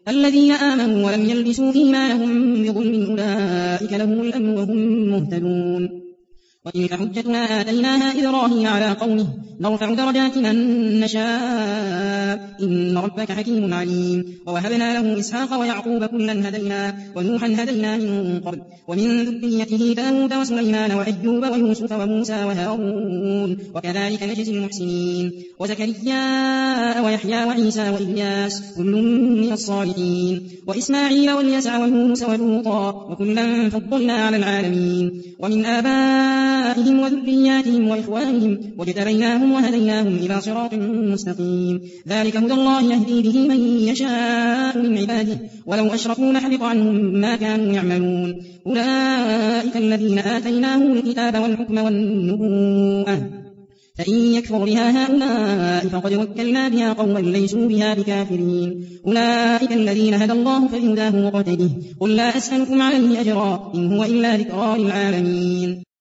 الذين آمنوا ولم يلبسوا إيمانهم بظلم أولئك لهم الأمن وهم مهتدون. وتلك حجتنا آتيناها إبراهيم على قومه نرفع درجات من نشاء إن ربك حكيم عليم. ووهبنا له إسحاق ويعقوب كلا هدينا ونوحا هدينا من قبل ومن ذريته داود وسليمان وأيوب ويوسف وموسى وهارون وكذلك نجزي المحسنين. وزكريا ويحيى وعيسى وإلياس كل من الصالحين وإسماعيل واليسع ويونس ولوطا وكلا فضلنا على العالمين. ومن آبائهم وذرياتهم وإخوانهم واجتبيناهم وهديناهم إلى صراط مستقيم. ذلك هدى الله يهدي به من يشاء من عباده ولو أشركوا لحبط عنهم ما كانوا يعملون. أولئك الذين آتيناهم الكتاب والحكم والنبوءة فإن يكفر بها هؤلاء فقد وكلنا بها قوما ليسوا بها بكافرين. أولئك الذين هدى الله فبهداه مقتده قل لا أسألكم عليه أجرا إن هو إلا ذكرى للعالمين.